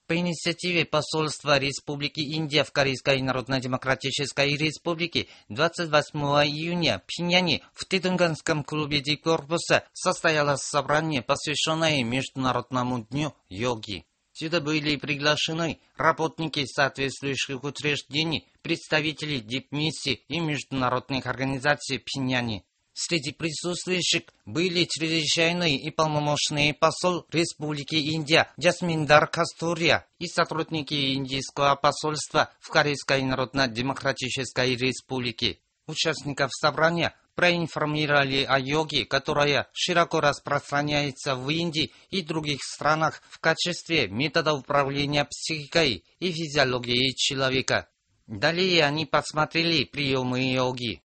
По инициативе посольства Республики Индия в Корейской Народно-Демократической Республике 28 июня в Пхеньяне в Тэдунганском клубе Дипкорпуса состоялось собрание, посвященное Международному дню йоги. Сюда были приглашены работники соответствующих учреждений, представители дипмиссий и международных организаций в Пхеньяне. Среди присутствующих были чрезвычайный и полномочный посол Республики Индия Джасминдар Кастурия и сотрудники индийского посольства в Корейской Народно-Демократической Республике. Участников собрания проинформировали о йоге, которая широко распространяется в Индии и других странах в качестве метода управления психикой и физиологией человека. Далее они посмотрели приемы йоги.